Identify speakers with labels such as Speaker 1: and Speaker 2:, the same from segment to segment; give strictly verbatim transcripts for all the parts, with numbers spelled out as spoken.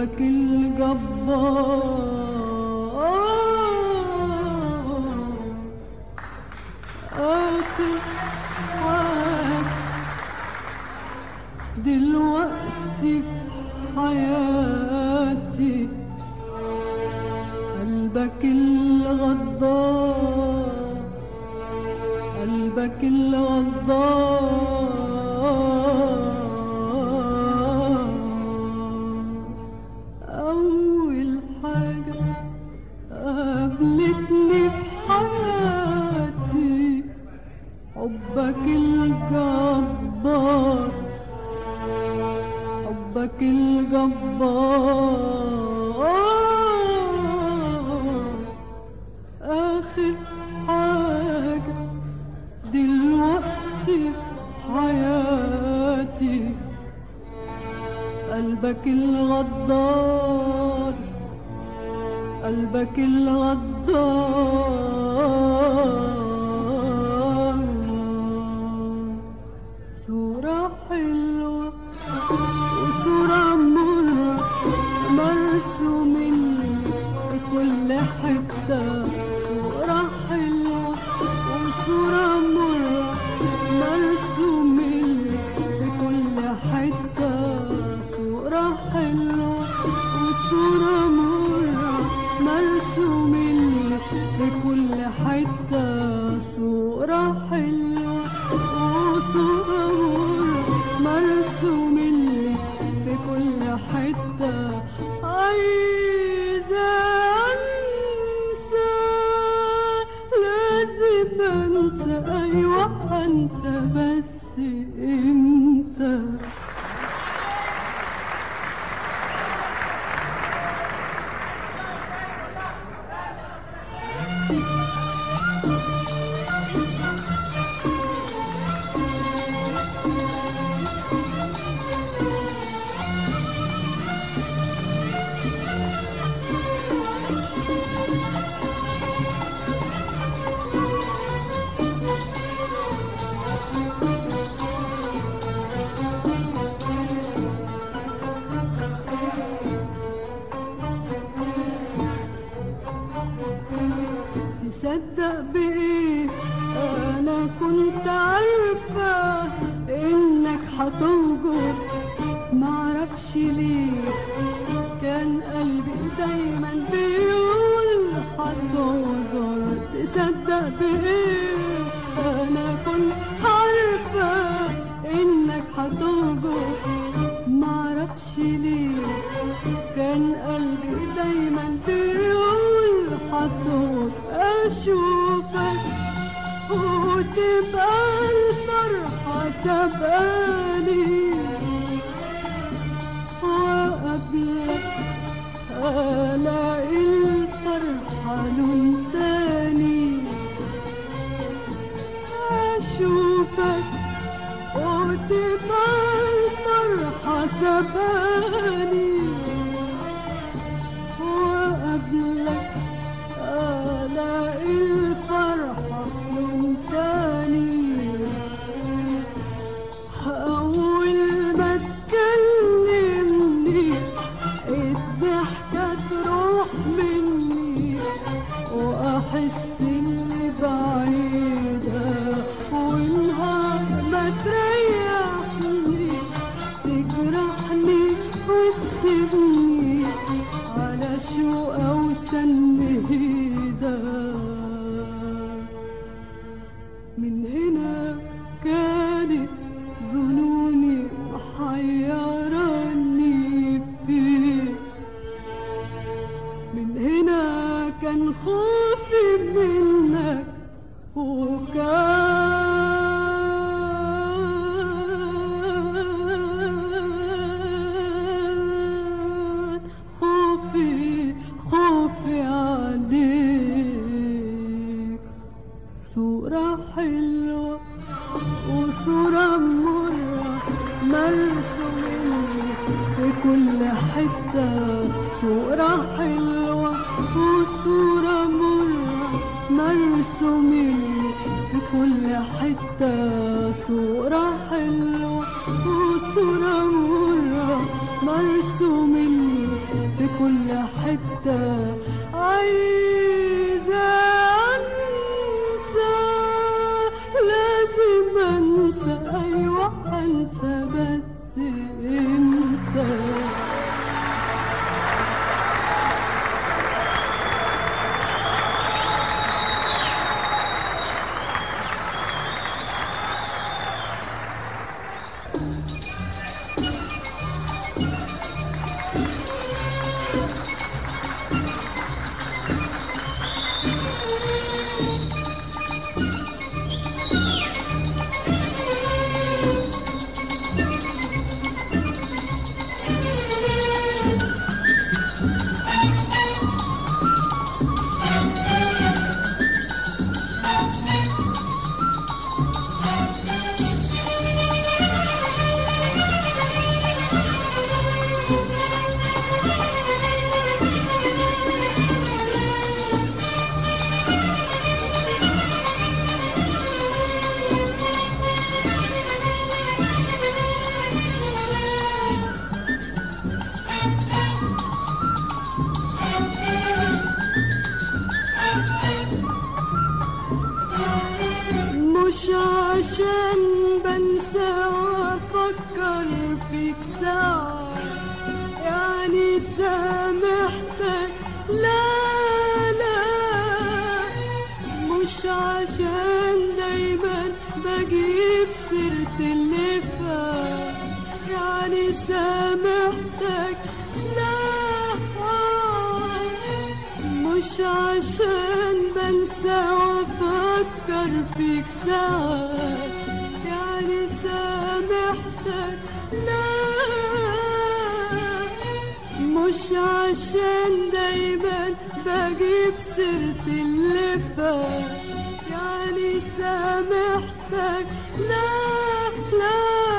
Speaker 1: قلبك الجبار آخر حاجة دلوقتي في حياتي، قلبك الغدار قلبك الغدار أول حاجة قابلتني في حياتي حبك الجبار حبك الجبار آخر حاجة دلوقتي في حياتي قلبك الغدار قلبك الغدار صورة حلوة وصورة مرة مرسومين في كل حتة، صورة حلوة وصورة مرة مرسومين في كل حتة، صورة حلوة وصورة مرة مرسومين في كل حتة، صورة حلوة وصورة مرة مرسومين في كل حتة. عايزة أنسى لازم أنسى أيوة أنسى بس إمتى؟ تصدق بإيه أنا كنت عارفة إنك هتوجد، معرفش ليه كان قلبي دايما بيقول هتوجد. تصدق بإيه أنا كنت عارفة إنك هتوجد، معرفش ليه كان قلبي دايما بيقول هتوجد. أشوفك وتبقى الفرحة سبقاني، وقبلك ألاقي الفرحة لون تاني. أشوفك وتبقى الفرحة سبقاني، وقبلك ألاقي الفرحة لون تاني. أول ما تكلمني الضحكة تروح مني، وأحس إني بعيدة، ونهار ما تريحني تجرحني وتسيبني على شوقة وتنهيدة. من هنا كانت ظنوني حيراني فيك، من هنا كان خوفي منك وكان خوفي خوفي عليك. صورة حلوة وصورة مرة مرسومين في كل حتة، صورة حلوة وصورة مرة مرسومين في كل حتة، صورة حلوة وصورة مرة مرسومين كل حتة عايزة أنسى، لازم أنسى، أيوة أنسى بس أنت. مش عشان بنسى وافكر فيك ساعة يعني سامحتك، لا لا، مش عشان دايما بجيب سيرة اللي فات يعني سامحتك، لا، مش عشان بنسى وافكر فيك ساعات يعني سامحتك، لا، مش عشان دايما بجيب سيرة اللي فات يعني سامحتك، لا لا،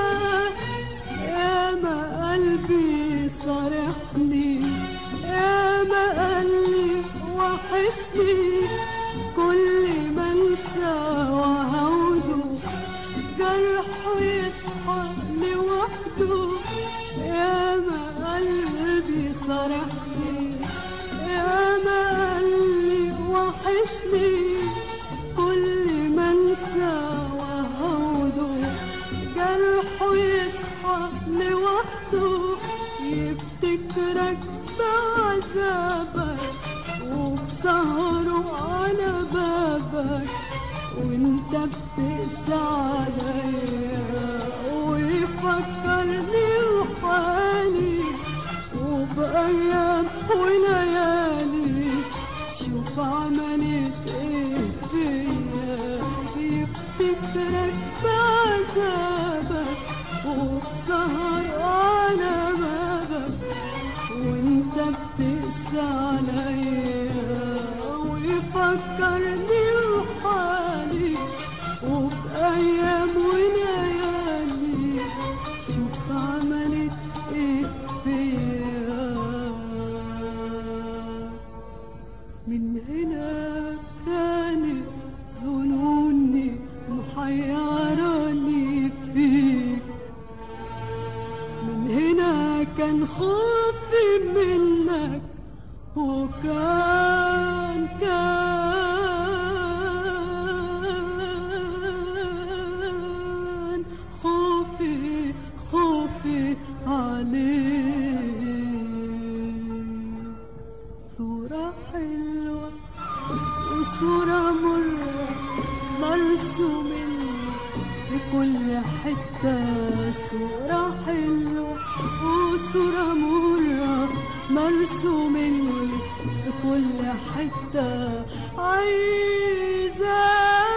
Speaker 1: يا ما قلبي صارحني، يا ما قلبي وحشني، كل ما انسى وهوده جرحه يصحى لوحده، يا ما قلبي صارحني، يا ما قلبي وحشني، كل ما انسى وهوده جرحه يصحى لوحده، يفتكرك بعذابك وبسهره على بابك وانت بتقسى عليا، ويفكرني بحالي وبأيام وليالي، شوف عملت ايه فيا، يفتكرك بعذابك وبسهر على بابك وانت بتقسى عليا، ويفكرني بحالي وبأيام وليالي، شوف عملت ايه فيا. من هنا كانت ظنوني محيراني فيك، من هنا كان خوفي منك، وكان كان خوفي خوفي عليك. صورة حلوة وصورة مرة مرسومين في كل حتة، صورة حلوة وصورة مرة مرسومين في كل حتة، عايزة